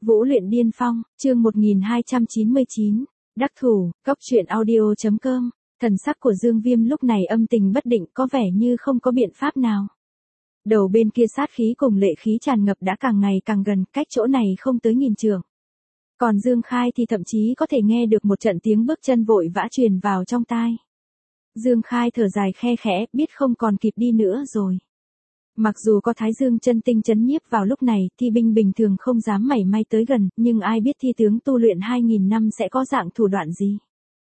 Vũ luyện điên phong, chương 1299. Đắc thủ, cốc truyện audio.com. Thần sắc của Dương Viêm lúc này âm tình bất định, có vẻ như không có biện pháp nào. Đầu bên kia sát khí cùng lệ khí tràn ngập đã càng ngày càng gần, cách chỗ này không tới nghìn trượng. Còn Dương Khai thì thậm chí có thể nghe được một trận tiếng bước chân vội vã truyền vào trong tai. Dương Khai thở dài khe khẽ, biết không còn kịp đi nữa rồi. Mặc dù có Thái Dương chân tinh chấn nhiếp vào lúc này, thi binh bình thường không dám mảy may tới gần, nhưng ai biết thi tướng tu luyện 2000 năm sẽ có dạng thủ đoạn gì.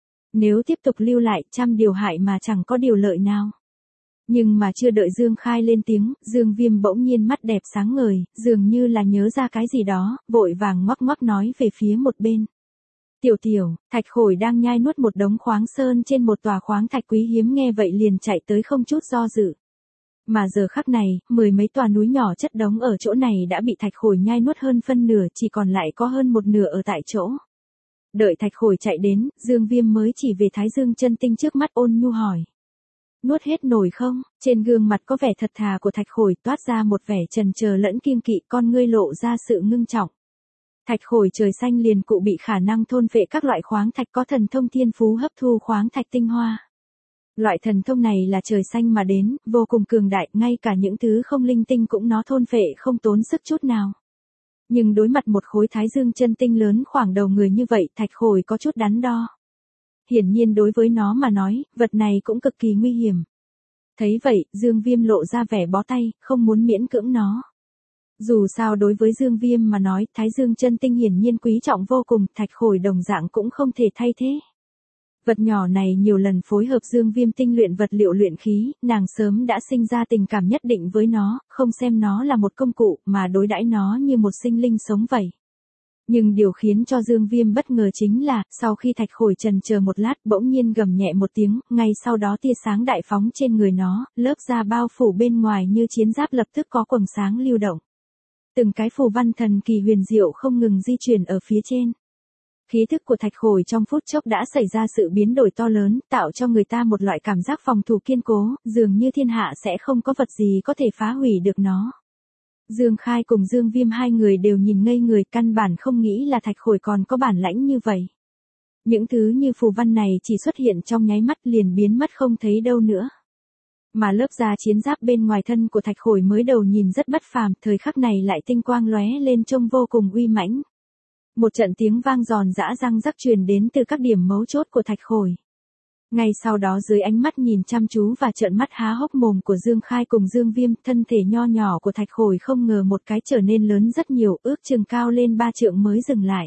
Nếu tiếp tục lưu lại, trăm điều hại mà chẳng có điều lợi nào. Nhưng mà chưa đợi Dương Khai lên tiếng, Dương Viêm bỗng nhiên mắt đẹp sáng ngời, dường như là nhớ ra cái gì đó, vội vàng ngoắc ngoắc nói về phía một bên. Tiểu, Thạch Khổi đang nhai nuốt một đống khoáng sơn trên một tòa khoáng thạch quý hiếm, nghe vậy liền chạy tới không chút do dự. Mà giờ khắc này, 10 mấy tòa núi nhỏ chất đống ở chỗ này đã bị Thạch Khổi nhai nuốt hơn phân nửa, chỉ còn lại có hơn một nửa ở tại chỗ. Đợi Thạch Khổi chạy đến, Dương Viêm mới chỉ về Thái Dương chân tinh trước mắt ôn nhu hỏi. Nuốt hết nổi không? Trên gương mặt có vẻ thật thà của Thạch Khổi toát ra một vẻ trần chờ lẫn kiêng kỵ, con ngươi lộ ra sự ngưng trọng. Thạch Khổi trời xanh liền cụ bị khả năng thôn phệ các loại khoáng thạch, có thần thông thiên phú hấp thu khoáng thạch tinh hoa. Loại thần thông này là trời xanh mà đến, vô cùng cường đại, ngay cả những thứ không linh tinh cũng nó thôn phệ không tốn sức chút nào. Nhưng đối mặt một khối Thái Dương chân tinh lớn khoảng đầu người như vậy, Thạch Khổi có chút đắn đo. Hiển nhiên đối với nó mà nói, vật này cũng cực kỳ nguy hiểm. Thấy vậy, Dương Viêm lộ ra vẻ bó tay, không muốn miễn cưỡng nó. Dù sao đối với Dương Viêm mà nói, Thái Dương chân tinh hiển nhiên quý trọng vô cùng, Thạch Khổi đồng dạng cũng không thể thay thế. Vật nhỏ này nhiều lần phối hợp Dương Viêm tinh luyện vật liệu luyện khí, nàng sớm đã sinh ra tình cảm nhất định với nó, không xem nó là một công cụ, mà đối đãi nó như một sinh linh sống vậy. Nhưng điều khiến cho Dương Viêm bất ngờ chính là, sau khi Thạch Khổi chần chờ một lát, bỗng nhiên gầm nhẹ một tiếng, ngay sau đó tia sáng đại phóng trên người nó, lớp da bao phủ bên ngoài như chiến giáp lập tức có quầng sáng lưu động. Từng cái phù văn thần kỳ huyền diệu không ngừng di chuyển ở phía trên. Khí thức của Thạch Khổi trong phút chốc đã xảy ra sự biến đổi to lớn, tạo cho người ta một loại cảm giác phòng thủ kiên cố, dường như thiên hạ sẽ không có vật gì có thể phá hủy được nó. Dương Khai cùng Dương Viêm hai người đều nhìn ngây người, căn bản không nghĩ là Thạch Khổi còn có bản lãnh như vậy. Những thứ như phù văn này chỉ xuất hiện trong nháy mắt liền biến mất không thấy đâu nữa. Mà lớp da chiến giáp bên ngoài thân của Thạch Khổi mới đầu nhìn rất bất phàm, thời khắc này lại tinh quang lóe lên trông vô cùng uy mãnh. Một trận tiếng vang giòn giã răng rắc truyền đến từ các điểm mấu chốt của Thạch Khổi. Ngay sau đó dưới ánh mắt nhìn chăm chú và trợn mắt há hốc mồm của Dương Khai cùng Dương Viêm, thân thể nho nhỏ của Thạch Khổi không ngờ một cái trở nên lớn rất nhiều, ước chừng cao lên 3 trượng mới dừng lại.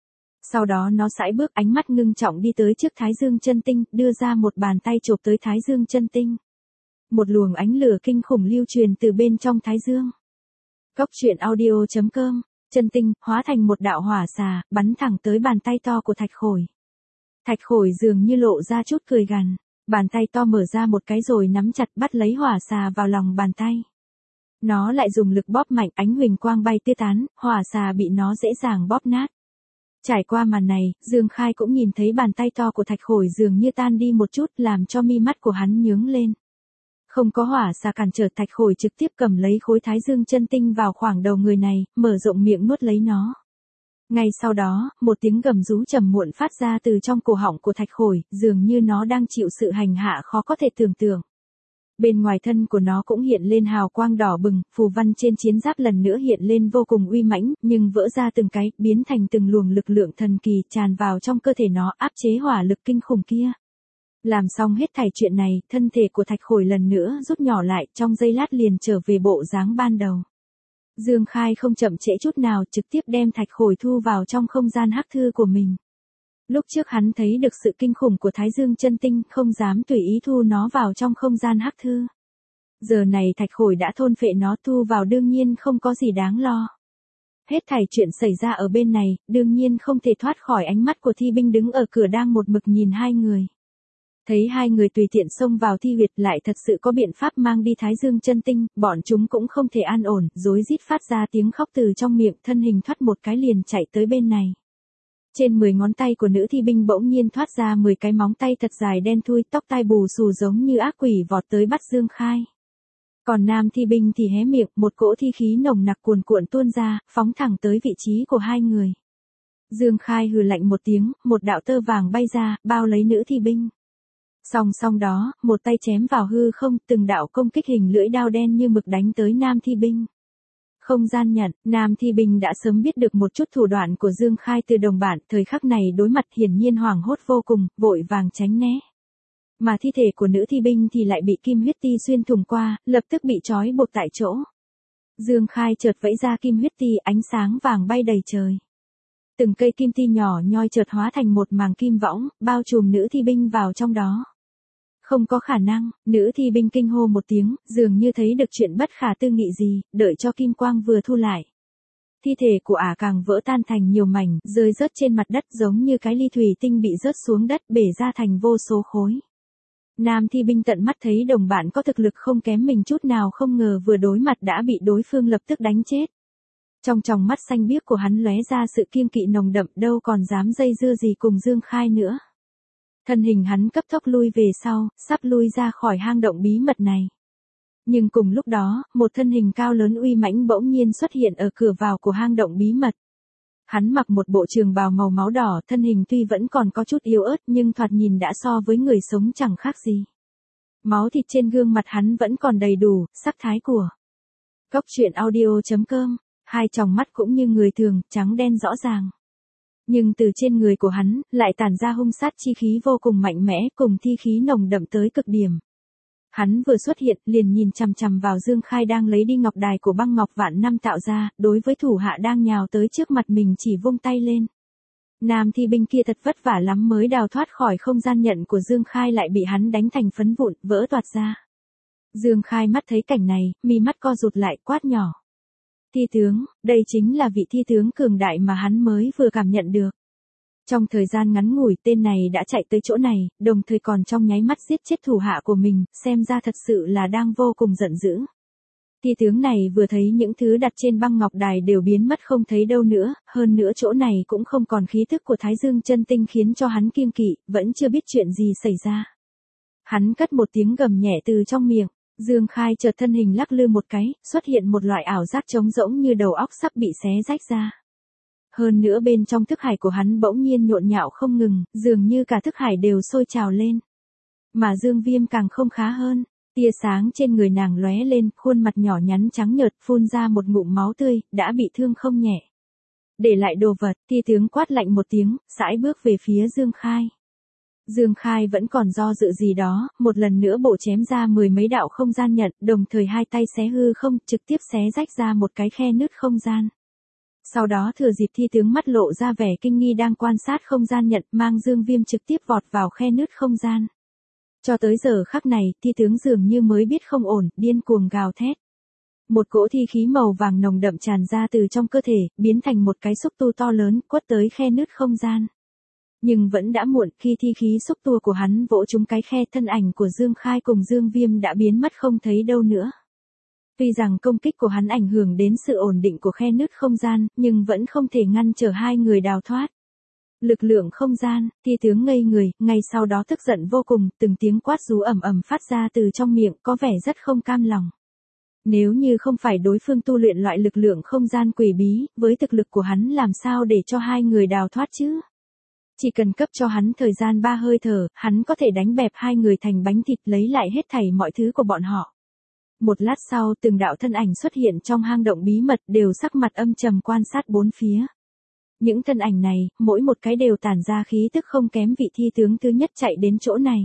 Sau đó nó sải bước, ánh mắt ngưng trọng đi tới trước Thái Dương chân tinh, đưa ra một bàn tay chộp tới Thái Dương chân tinh. Một luồng ánh lửa kinh khủng lưu truyền từ bên trong Thái Dương. Cốc truyện audio.com. Chân tinh hóa thành một đạo hỏa xà, bắn thẳng tới bàn tay to của Thạch Khổi. Thạch Khổi dường như lộ ra chút cười gằn, bàn tay to mở ra một cái rồi nắm chặt bắt lấy hỏa xà vào lòng bàn tay. Nó lại dùng lực bóp mạnh, ánh huỳnh quang bay tứ tán, hỏa xà bị nó dễ dàng bóp nát. Trải qua màn này, Dương Khai cũng nhìn thấy bàn tay to của Thạch Khổi dường như tan đi một chút, làm cho mi mắt của hắn nhướng lên. Không có hỏa xà cản trở, Thạch Khổi trực tiếp cầm lấy khối Thái Dương chân tinh vào khoảng đầu người này, mở rộng miệng nuốt lấy nó. Ngay sau đó, một tiếng gầm rú trầm muộn phát ra từ trong cổ họng của Thạch Khổi, dường như nó đang chịu sự hành hạ khó có thể tưởng tượng. Bên ngoài thân của nó cũng hiện lên hào quang đỏ bừng, phù văn trên chiến giáp lần nữa hiện lên vô cùng uy mãnh, nhưng vỡ ra từng cái, biến thành từng luồng lực lượng thần kỳ tràn vào trong cơ thể nó, áp chế hỏa lực kinh khủng kia. Làm xong hết thảy chuyện này, thân thể của Thạch Khổi lần nữa rút nhỏ lại, trong giây lát liền trở về bộ dáng ban đầu. Dương Khai không chậm trễ chút nào, trực tiếp đem Thạch Khổi thu vào trong không gian hắc thư của mình. Lúc trước hắn thấy được sự kinh khủng của Thái Dương chân tinh, không dám tùy ý thu nó vào trong không gian hắc thư. Giờ này Thạch Khổi đã thôn phệ nó, thu vào đương nhiên không có gì đáng lo. Hết thảy chuyện xảy ra ở bên này, đương nhiên không thể thoát khỏi ánh mắt của thi binh đứng ở cửa đang một mực nhìn hai người. Thấy hai người tùy tiện xông vào thi huyệt, lại thật sự có biện pháp mang đi Thái Dương chân tinh, bọn chúng cũng không thể an ổn, rối rít phát ra tiếng khóc từ trong miệng, thân hình thoát một cái liền chạy tới bên này. Trên 10 ngón tay của nữ thi binh bỗng nhiên thoát ra 10 cái móng tay thật dài đen thui, tóc tai bù xù giống như ác quỷ vọt tới bắt Dương Khai. Còn Nam Thi Binh thì hé miệng, một cỗ thi khí nồng nặc cuồn cuộn tuôn ra, phóng thẳng tới vị trí của hai người. Dương Khai hừ lạnh một tiếng, một đạo tơ vàng bay ra, bao lấy nữ thi binh. Song song đó, một tay chém vào hư không, từng đạo công kích hình lưỡi đao đen như mực đánh tới Nam Thi Binh. Không gian nhận, Nam Thi Binh đã sớm biết được một chút thủ đoạn của Dương Khai từ đồng bạn, thời khắc này đối mặt hiển nhiên hoảng hốt vô cùng, vội vàng tránh né. Mà thi thể của nữ thi binh thì lại bị kim huyết ti xuyên thủng qua, lập tức bị trói buộc tại chỗ. Dương Khai chợt vẫy ra kim huyết ti, ánh sáng vàng bay đầy trời. Từng cây kim ti nhỏ nhoi chợt hóa thành một màng kim võng, bao trùm nữ thi binh vào trong đó. Không có khả năng, nữ thi binh kinh hô một tiếng, dường như thấy được chuyện bất khả tư nghị gì, đợi cho kim quang vừa thu lại. Thi thể của ả càng vỡ tan thành nhiều mảnh, rơi rớt trên mặt đất giống như cái ly thủy tinh bị rớt xuống đất, bể ra thành vô số khối. Nam thi binh tận mắt thấy đồng bạn có thực lực không kém mình chút nào, không ngờ vừa đối mặt đã bị đối phương lập tức đánh chết. Trong tròng mắt xanh biếc của hắn lóe ra sự kiêng kỵ nồng đậm, đâu còn dám dây dưa gì cùng Dương Khai nữa. Thân hình hắn cấp tốc lui về sau, sắp lui ra khỏi hang động bí mật này. Nhưng cùng lúc đó, một thân hình cao lớn uy mãnh bỗng nhiên xuất hiện ở cửa vào của hang động bí mật. Hắn mặc một bộ trường bào màu máu đỏ, thân hình tuy vẫn còn có chút yếu ớt nhưng thoạt nhìn đã so với người sống chẳng khác gì. Máu thịt trên gương mặt hắn vẫn còn đầy đủ, sắc thái của Cốc Truyện Audio.com, hai tròng mắt cũng như người thường, trắng đen rõ ràng. Nhưng từ trên người của hắn, lại tản ra hung sát chi khí vô cùng mạnh mẽ, cùng thi khí nồng đậm tới cực điểm. Hắn vừa xuất hiện, liền nhìn chằm chằm vào Dương Khai đang lấy đi ngọc đài của băng ngọc vạn năm tạo ra, đối với thủ hạ đang nhào tới trước mặt mình chỉ vung tay lên. Nam thi binh kia thật vất vả lắm mới đào thoát khỏi không gian nhận của Dương Khai, lại bị hắn đánh thành phấn vụn, vỡ toạc ra. Dương Khai mắt thấy cảnh này, mi mắt co rụt lại, quát nhỏ. Thi tướng, đây chính là vị thi tướng cường đại mà hắn mới vừa cảm nhận được. Trong thời gian ngắn ngủi, tên này đã chạy tới chỗ này, đồng thời còn trong nháy mắt giết chết thủ hạ của mình, xem ra thật sự là đang vô cùng giận dữ. Thi tướng này vừa thấy những thứ đặt trên băng ngọc đài đều biến mất không thấy đâu nữa, hơn nữa chỗ này cũng không còn khí thức của Thái Dương chân tinh khiến cho hắn kiêng kỵ, vẫn chưa biết chuyện gì xảy ra. Hắn cất một tiếng gầm nhẹ từ trong miệng. Dương Khai chợt thân hình lắc lư một cái, xuất hiện một loại ảo giác trống rỗng như đầu óc sắp bị xé rách ra. Hơn nữa bên trong thức hải của hắn bỗng nhiên nhộn nhạo không ngừng, dường như cả thức hải đều sôi trào lên. Mà Dương Viêm càng không khá hơn, tia sáng trên người nàng lóe lên, khuôn mặt nhỏ nhắn trắng nhợt phun ra một ngụm máu tươi, đã bị thương không nhẹ. Để lại đồ vật, thi tướng quát lạnh một tiếng, sải bước về phía Dương Khai. Dương Khai vẫn còn do dự gì đó, một lần nữa bổ chém ra mười mấy đạo không gian nhận, đồng thời hai tay xé hư không, trực tiếp xé rách ra một cái khe nứt không gian. Sau đó thừa dịp thi tướng mắt lộ ra vẻ kinh nghi đang quan sát không gian nhận, mang Dương Viêm trực tiếp vọt vào khe nứt không gian. Cho tới giờ khắc này, thi tướng dường như mới biết không ổn, điên cuồng gào thét. Một cỗ thi khí màu vàng nồng đậm tràn ra từ trong cơ thể, biến thành một cái xúc tu to lớn, quất tới khe nứt không gian. Nhưng vẫn đã muộn, khi thi khí xúc tua của hắn vỗ trúng cái khe, thân ảnh của Dương Khai cùng Dương Viêm đã biến mất không thấy đâu nữa. Tuy rằng công kích của hắn ảnh hưởng đến sự ổn định của khe nứt không gian, nhưng vẫn không thể ngăn trở hai người đào thoát. Lực lượng không gian, thi tướng ngây người, ngay sau đó tức giận vô cùng, từng tiếng quát rú ầm ầm phát ra từ trong miệng, có vẻ rất không cam lòng. Nếu như không phải đối phương tu luyện loại lực lượng không gian quỷ bí, với thực lực của hắn làm sao để cho hai người đào thoát chứ? Chỉ cần cấp cho hắn thời gian 3 hơi thở, hắn có thể đánh bẹp hai người thành bánh thịt, lấy lại hết thảy mọi thứ của bọn họ. Một lát sau, từng đạo thân ảnh xuất hiện trong hang động bí mật, đều sắc mặt âm trầm quan sát bốn phía. Những thân ảnh này, mỗi một cái đều tản ra khí tức không kém vị thi tướng thứ nhất chạy đến chỗ này.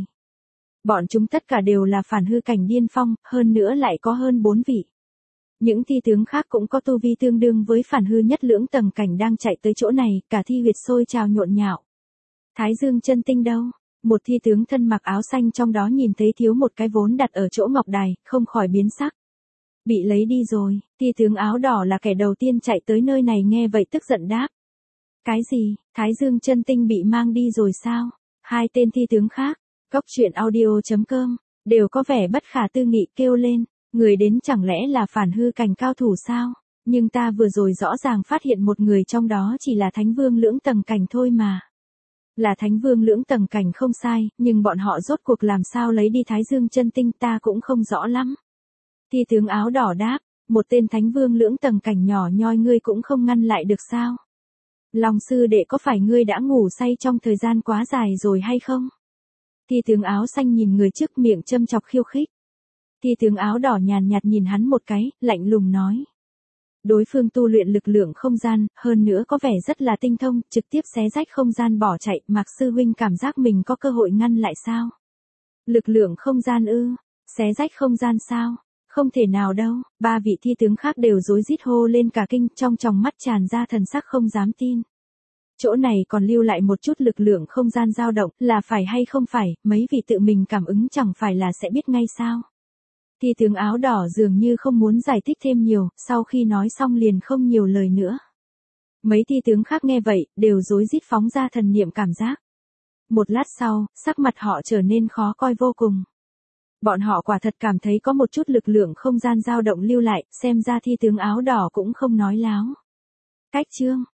Bọn chúng tất cả đều là phản hư cảnh điên phong, hơn nữa lại có hơn 4 vị. Những thi tướng khác cũng có tu vi tương đương với phản hư nhất lưỡng tầng cảnh đang chạy tới chỗ này, cả thi huyệt sôi trào nhộn nhạo. Thái Dương chân tinh đâu? Một thi tướng thân mặc áo xanh trong đó nhìn thấy thiếu một cái vốn đặt ở chỗ ngọc đài, không khỏi biến sắc. Bị lấy đi rồi, thi tướng áo đỏ là kẻ đầu tiên chạy tới nơi này, nghe vậy tức giận đáp. Cái gì, Thái Dương chân tinh bị mang đi rồi sao? Hai tên thi tướng khác, Cốc Truyện Audio.com, đều có vẻ bất khả tư nghị kêu lên, người đến chẳng lẽ là phản hư cảnh cao thủ sao? Nhưng ta vừa rồi rõ ràng phát hiện một người trong đó chỉ là Thánh Vương lưỡng tầng cảnh thôi mà. Là Thánh Vương lưỡng tầng cảnh không sai, nhưng bọn họ rốt cuộc làm sao lấy đi Thái Dương chân tinh ta cũng không rõ lắm. Thi tướng áo đỏ đáp, một tên thánh vương lưỡng tầng cảnh nhỏ nhoi ngươi cũng không ngăn lại được sao? Long sư đệ có phải ngươi đã ngủ say trong thời gian quá dài rồi hay không? Thi tướng áo xanh nhìn người trước miệng châm chọc khiêu khích. Thi tướng áo đỏ nhàn nhạt nhìn hắn một cái, lạnh lùng nói. Đối phương tu luyện lực lượng không gian, hơn nữa có vẻ rất là tinh thông, trực tiếp xé rách không gian bỏ chạy, Mạc sư huynh cảm giác mình có cơ hội ngăn lại sao? Lực lượng không gian ư? Xé rách không gian sao? Không thể nào đâu, ba vị thi tướng khác đều rối rít hô lên cả kinh, trong tròng mắt tràn ra thần sắc không dám tin. Chỗ này còn lưu lại một chút lực lượng không gian dao động, là phải hay không phải, mấy vị tự mình cảm ứng chẳng phải là sẽ biết ngay sao? Thi tướng áo đỏ dường như không muốn giải thích thêm nhiều, sau khi nói xong liền không nhiều lời nữa. Mấy thi tướng khác nghe vậy, đều rối rít phóng ra thần niệm cảm giác. Một lát sau, sắc mặt họ trở nên khó coi vô cùng. Bọn họ quả thật cảm thấy có một chút lực lượng không gian dao động lưu lại, xem ra thi tướng áo đỏ cũng không nói láo. Cách chương